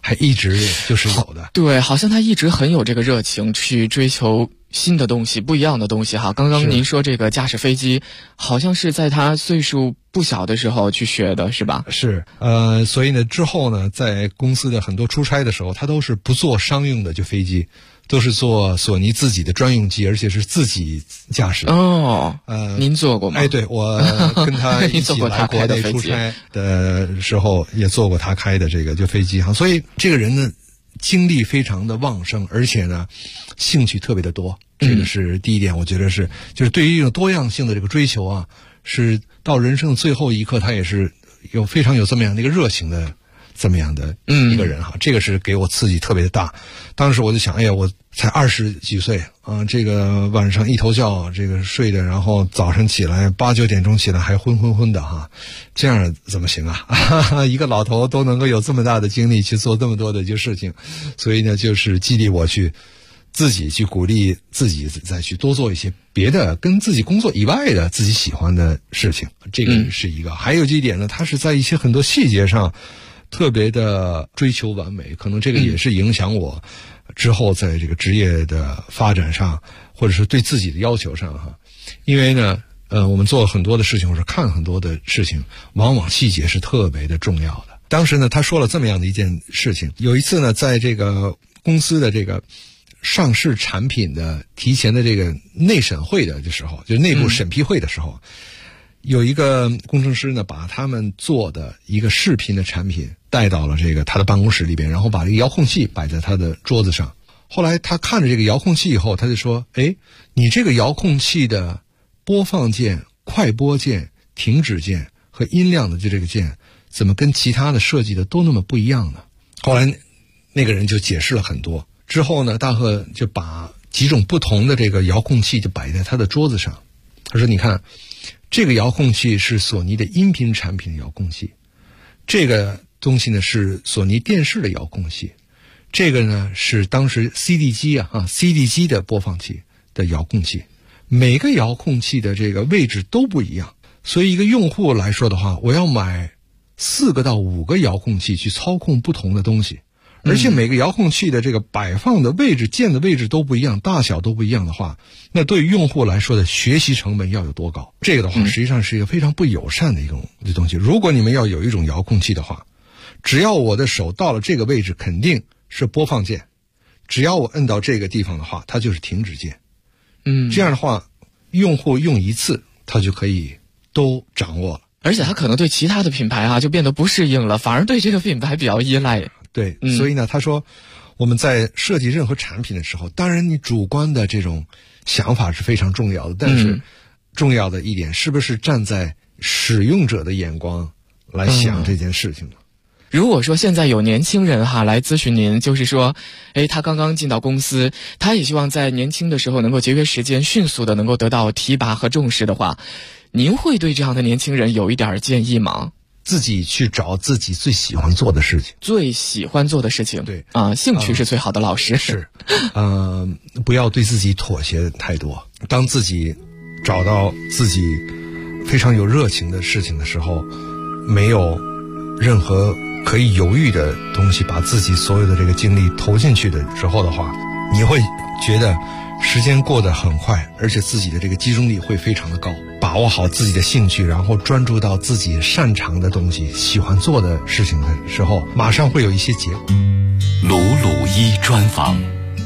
还一直就是有的。 对，好像他一直很有这个热情去追求新的东西，不一样的东西哈。刚刚您说这个驾驶飞机，好像是在他岁数不小的时候去学的，是吧？ 是，所以呢，之后呢，在公司的很多出差的时候，他都是不坐商用的飞机，都是坐索尼自己的专用机，而且是自己驾驶。 哦，您坐过吗？ 哎，对，我跟他一起来国内出差的时候，也坐过他开的这个飞机哈。所以这个人呢，精力非常的旺盛，而且呢，兴趣特别的多。这个是第一点，我觉得是就是对于一种多样性的这个追求啊，是到人生的最后一刻，他也是非常有这么样的一个热情的这么样的一个人哈。这个是给我刺激特别的大。当时我就想，哎呀，我才20几岁啊，这个晚上一头觉这个睡的，然后早上起来8、9点钟起来还昏昏昏的哈，这样怎么行啊？一个老头都能够有这么大的精力去做这么多的事情，所以呢，就是激励我去自己去鼓励自己再去多做一些别的跟自己工作以外的自己喜欢的事情，这个是一个。还有几点呢，他是在一些很多细节上特别的追求完美，可能这个也是影响我之后在这个职业的发展上，或者是对自己的要求上哈。因为呢，我们做很多的事情或者看很多的事情，往往细节是特别的重要的。当时呢，他说了这么样的一件事情，有一次呢，在这个公司的这个上市产品的提前的这个内审会的时候，就内部审批会的时候，有一个工程师呢，把他们做的一个视频的产品带到了这个他的办公室里边，然后把这个遥控器摆在他的桌子上。后来他看着这个遥控器以后，他就说：“哎，你这个遥控器的播放键、快播键、停止键和音量的这个键，怎么跟其他的设计的都那么不一样呢？”后来那个人就解释了很多。之后呢，大贺就把几种不同的这个遥控器就摆在他的桌子上。他说：“你看，这个遥控器是索尼的音频产品的遥控器，这个东西呢是索尼电视的遥控器，这个呢是当时 CD 机的播放器的遥控器。每个遥控器的这个位置都不一样，所以一个用户来说的话，我要买4个到5个遥控器去操控不同的东西。”而且每个遥控器的这个摆放的位置、键的位置都不一样，大小都不一样的话，那对于用户来说的学习成本要有多高？这个的话，实际上是一个非常不友善的一种东西。如果你们要有一种遥控器的话，只要我的手到了这个位置，肯定是播放键；只要我摁到这个地方的话，它就是停止键。这样的话，用户用一次，他就可以都掌握了。 而且他可能对其他的品牌就变得不适应了，反而对这个品牌比较依赖。 对，所以呢，他说我们在设计任何产品的时候，当然你主观的这种想法是非常重要的，但是重要的一点，是不是站在使用者的眼光来想这件事情呢？ 如果说现在有年轻人来咨询您，就是说，他刚刚进到公司，他也希望在年轻的时候能够节约时间，迅速的能够得到提拔和重视的话，您会对这样的年轻人有一点建议吗？ 自己去找自己最喜欢做的事情， 最喜欢做的事情， 对兴趣是最好的老师。 是，不要对自己妥协太多。当自己找到自己非常有热情的事情的时候，没有任何可以犹豫的东西，把自己所有的这个精力投进去的时候的话，你会觉得时间过得很快，而且自己的这个集中力会非常的高。把握好自己的兴趣，然后专注到自己擅长的东西、喜欢做的事情的时候，马上会有一些结果。 鲁鲁一专访。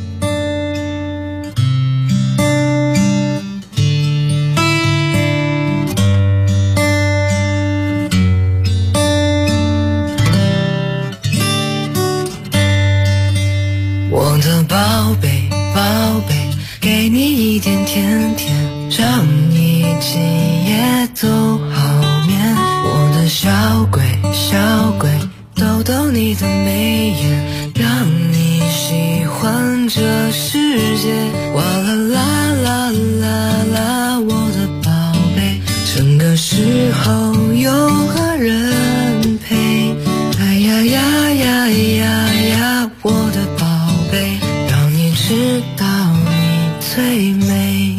我的宝贝，宝贝，给你一点甜甜，让你今夜都好眠。我的小鬼，小鬼，逗逗你的眉眼，让你喜欢这世界。哇啦啦啦啦啦，我的宝贝，整个时候有个人陪。哎呀呀呀呀呀，我的宝贝，让你知道你最美。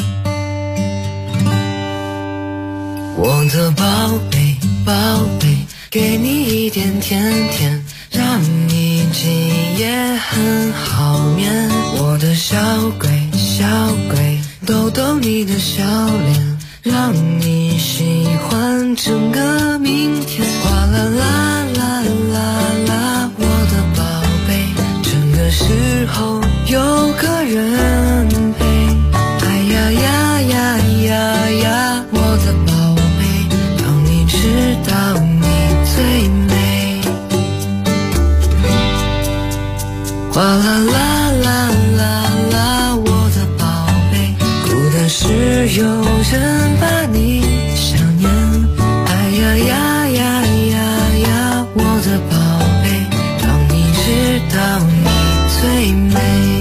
我的宝贝，宝贝，给你一点甜甜，让你今也很好眠。我的小鬼小鬼，逗逗你的笑脸，让你喜欢整个明天。哗啦啦啦啦啦，我的宝贝，这个时候有个人陪。哎呀呀呀呀呀，我的宝贝，让你知道你最美。哗啦啦啦啦啦，我的宝贝，孤单时有人把你想念。哎呀呀呀呀呀，我的宝贝，让你知道你最美。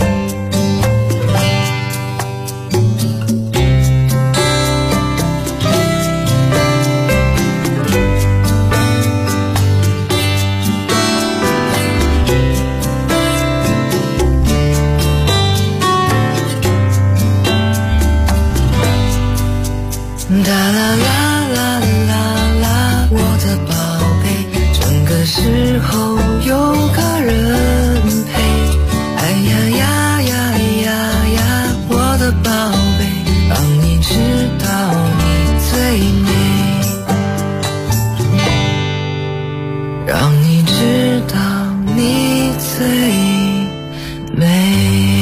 哒啦啦啦啦啦，我的宝贝，整个时候有个人陪。哎呀呀呀呀呀，我的宝贝，让你知道你最美，让你知道你最美。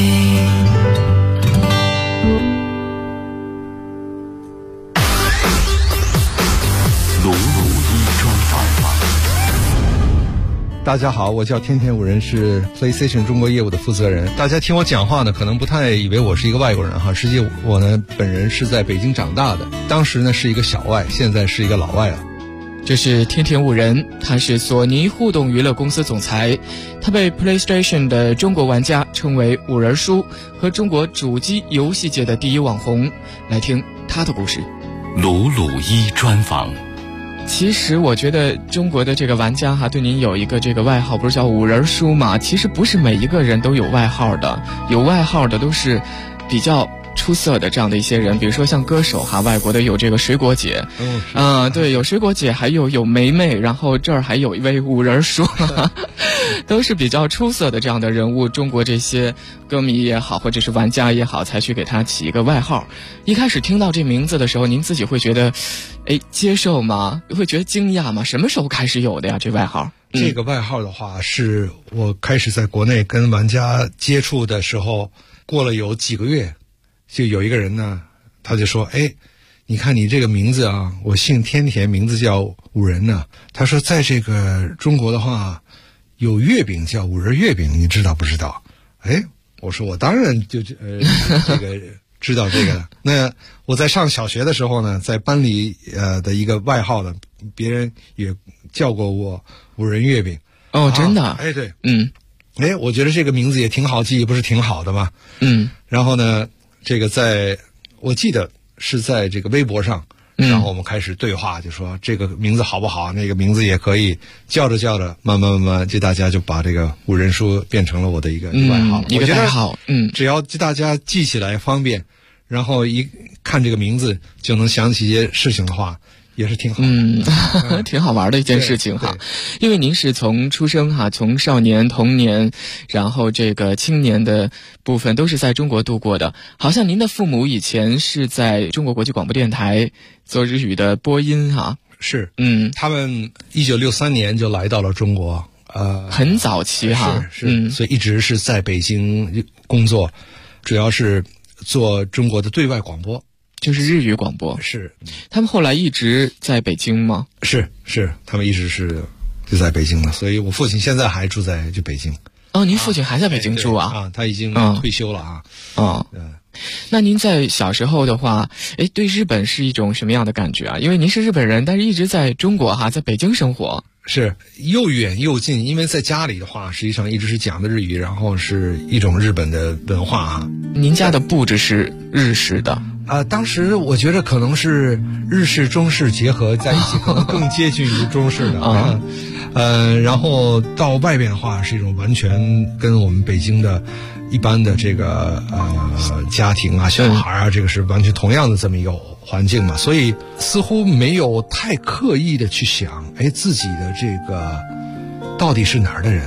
大家好，我叫天天五人，是 PlayStation 中国业务的负责人。大家听我讲话呢，可能不太以为我是一个外国人哈，实际我呢本人是在北京长大的，当时呢是一个小外，现在是一个老外了。 这是天天五人，他是索尼互动娱乐公司总裁，他被 PlayStation 的中国玩家称为五人叔和中国主机游戏界的第一网红。来听他的故事。 鲁鲁一专访。 其实我觉得中国的这个玩家对您有一个这个外号，不是叫五人叔吗？其实不是每一个人都有外号的，有外号的都是比较出色的这样的一些人，比如说像歌手外国的有这个水果姐，对，有水果姐，还有梅梅，然后这儿还有一位五人叔，都是比较出色的这样的人物。中国这些歌迷也好，或者是玩家也好，才去给他起一个外号。一开始听到这名字的时候，您自己会觉得，接受吗？会觉得惊讶吗？什么时候开始有的呀？这外号？ 这个外号的话，是我开始在国内跟玩家接触的时候，过了有几个月。就有一个人呢，他就说：“你看你这个名字啊，我姓天田，名字叫五人呢。”他说，在这个中国的话，有月饼叫五仁月饼，你知道不知道？我说我当然就这个知道这个了。那我在上小学的时候呢，在班里的一个外号呢，别人也叫过我五仁月饼。 哦，真的？ 对，我觉得这个名字也挺好记，不是挺好的吗？然后呢，这个我记得是在这个微博上，然后我们开始对话，就说这个名字好不好，那个名字也可以，叫着，慢慢，就大家就把这个五人叔变成了我的一个外号， 一个代号。 只要大家记起来方便，然后一看这个名字就能想起一些事情的话，也是挺好的。 挺好玩的一件事情哈。因为您是从出生从少年、童年，然后这个青年的部分都是在中国度过的。好像您的父母以前是在中国国际广播电台做日语的播音哈。 是，他们1963年就来到了中国， 很早期哈。 是，所以一直是在北京工作，主要是做中国的对外广播。 就是日语广播。 是， 他们后来一直在北京吗？ 是，他们一直是就在北京的，所以我父亲现在还住在北京。 哦，您父亲还在北京住啊？ 他已经退休了啊。 那您在小时候的话，对日本是一种什么样的感觉啊？因为您是日本人，但是一直在中国在北京生活。 是又远又近，因为在家里的话，实际上一直是讲的日语，然后是一种日本的文化啊。 您家的布置是日式的？ 当时我觉得可能是日式中式结合在一起，可能更接近于中式的然后到外边的话是一种完全跟我们北京的一般的这个家庭小孩这个是完全同样的这么一个环境嘛，所以似乎没有太刻意的去想自己的这个到底是哪儿的人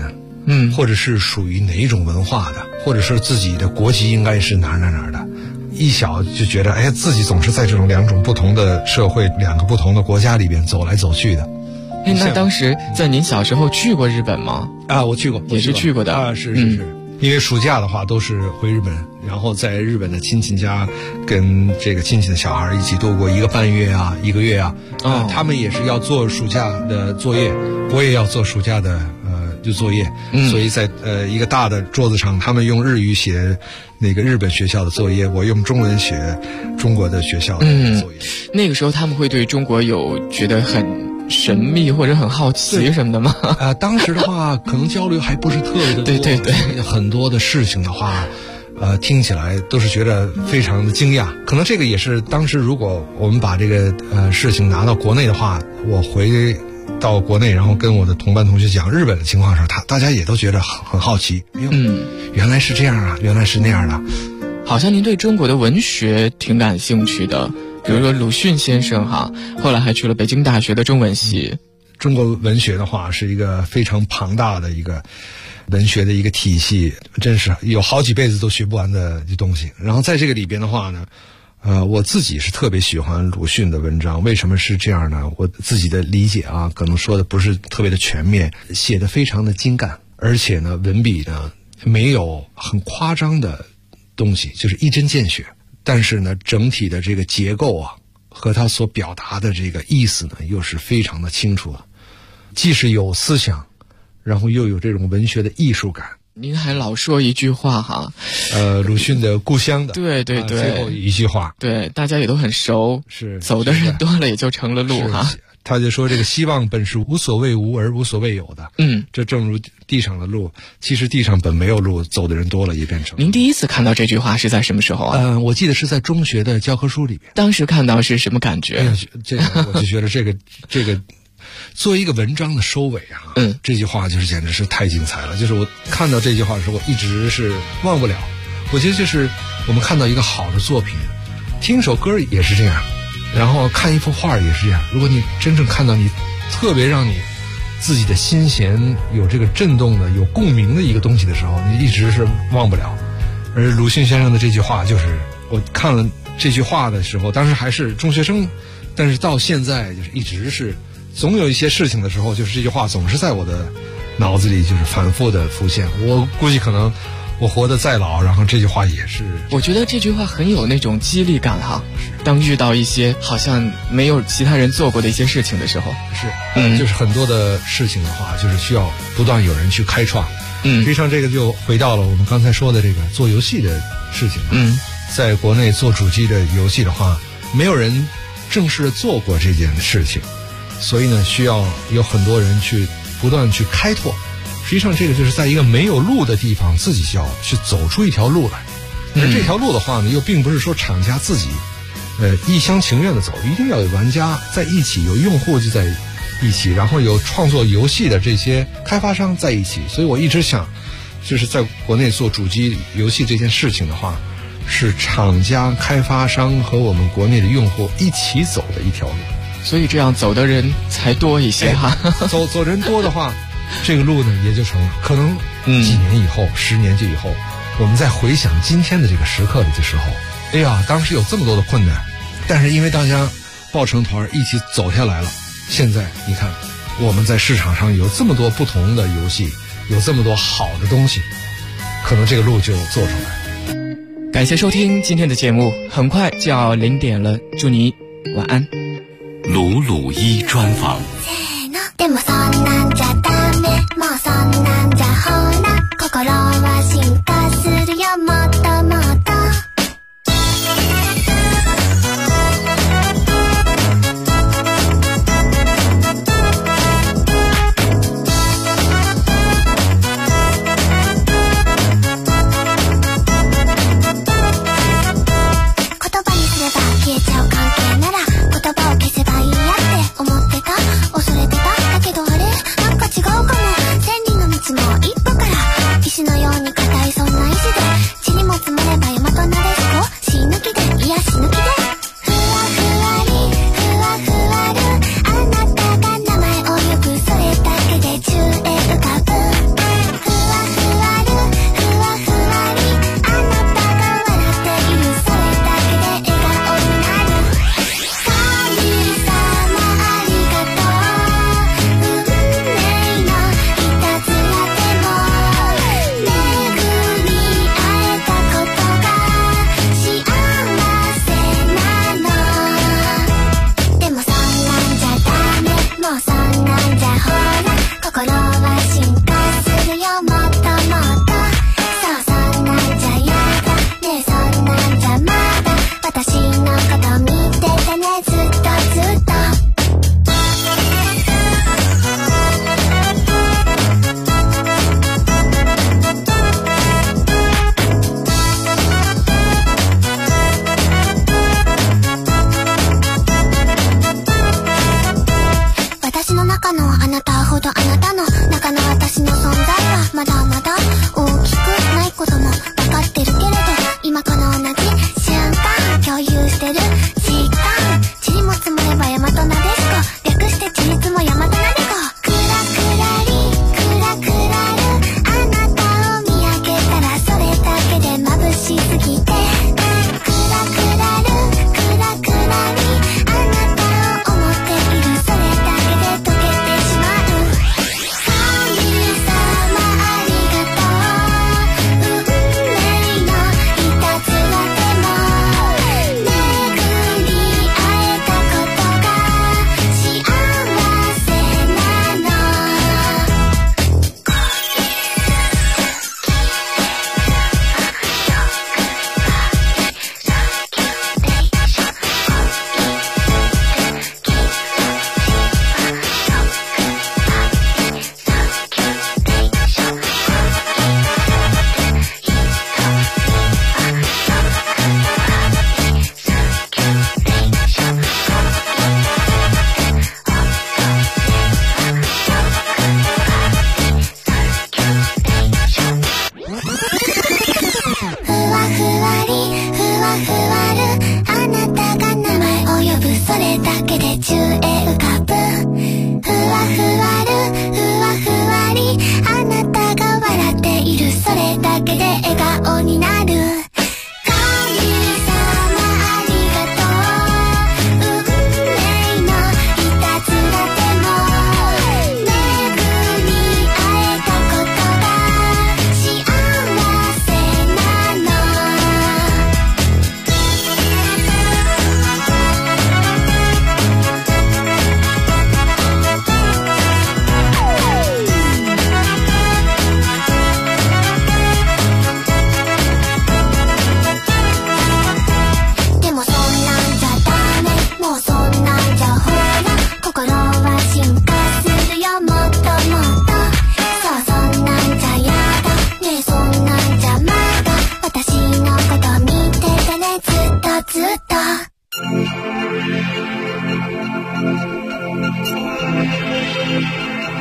或者是属于哪一种文化的，或者是自己的国籍应该是哪儿的。一小就觉得自己总是在这种两种不同的社会、两个不同的国家里边走来走去的。 那当时在您小时候去过日本吗？ 我去过， 也是去过的是。因为暑假的话都是回日本，然后在日本的亲戚家跟这个亲戚的小孩一起度过1个半月啊，1个月啊。他们也是要做暑假的作业，我也要做暑假的作业。所以在一个大的桌子上，他们用日语写那个日本学校的作业，我用中文写中国的学校的作业。 那个时候他们会对中国有觉得很神秘或者很好奇什么的吗？ 当时的话可能交流还不是特别的多。 对， 很多的事情的话听起来都是觉得非常的惊讶。可能这个也是当时如果我们把这个事情拿到国内的话，我回到国内然后跟我的同班同学讲日本的情况时，大家也都觉得很好奇。原来是这样啊，原来是那样的。 好像您对中国的文学挺感兴趣的，比如说鲁迅先生后来还去了北京大学的中文系。 中国文学的话是一个非常庞大的一个文学的一个体系，真是有好几辈子都学不完的东西。然后在这个里边的话呢，我自己是特别喜欢鲁迅的文章。为什么是这样呢？我自己的理解可能说的不是特别的全面，写得非常的精干，而且呢文笔呢没有很夸张的东西，就是一针见血。但是呢整体的这个结构和他所表达的这个意思呢又是非常的清楚的，既是有思想，然后又有这种文学的艺术感。 您还老说一句话鲁迅的故乡的对最后一句话， 对大家也都很熟， 是走的人多了也就成了路他就说这个希望本是无所谓无而无所谓有的。这正如地上的路，其实地上本没有路，走的人多了也变成。 您第一次看到这句话是在什么时候我记得是在中学的教科书里边。 当时看到是什么感觉？ 这个我就觉得这个作为一个文章的收尾这句话就是简直是太精彩了。就是我看到这句话的时候，我一直是忘不了。我觉得就是我们看到一个好的作品，听首歌也是这样，然后看一幅画也是这样。如果你真正看到你特别让你自己的心弦有这个震动的、有共鸣的一个东西的时候，你一直是忘不了。而鲁迅先生的这句话，就是我看了这句话的时候，当时还是中学生，但是到现在就是一直是总有一些事情的时候，就是这句话总是在我的脑子里就是反复的浮现。我估计可能我活得再老，然后这句话也是。 我觉得这句话很有那种激励感当遇到一些好像没有其他人做过的一些事情的时候， 就是很多的事情的话，就是需要不断有人去开创。实际上这个就回到了我们刚才说的这个做游戏的事情。在国内做主机的游戏的话，没有人正式做过这件事情，所以呢需要有很多人去不断去开拓。实际上这个就是在一个没有路的地方，自己就要去走出一条路来。而这条路的话呢，又并不是说厂家自己一厢情愿的走，一定要有玩家在一起，有用户就在一起，然后有创作游戏的这些开发商在一起。所以我一直想，就是在国内做主机游戏这件事情的话，是厂家、开发商和我们国内的用户一起走的一条路。 所以这样走的人才多一些走人多的话，这个路呢也就成了。可能几年以后，10年以后，我们再回想今天的这个时刻的时候，哎呀，当时有这么多的困难，但是因为大家抱成团一起走下来了。现在你看，我们在市场上有这么多不同的游戏，有这么多好的东西，可能这个路就做出来。 感谢收听今天的节目，很快就要0点了，祝你晚安。 鲁鲁一专访。 でもそんなんじゃダメ、もうそんなんじゃほら、心は進化するよ、もっともっと。言葉にすれば消えちゃう関係なら、言葉を消せばいいやって思ってた、恐れて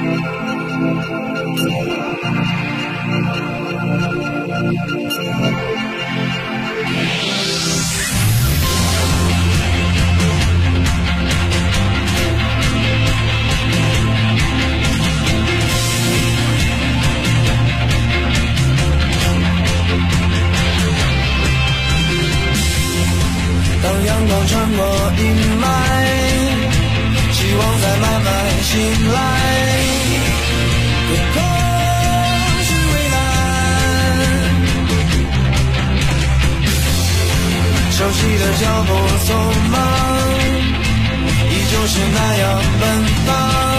当阳光穿过阴霾，希望在慢慢醒来，天空是蔚蓝，熟悉的脚步匆忙，依旧是那样奔放。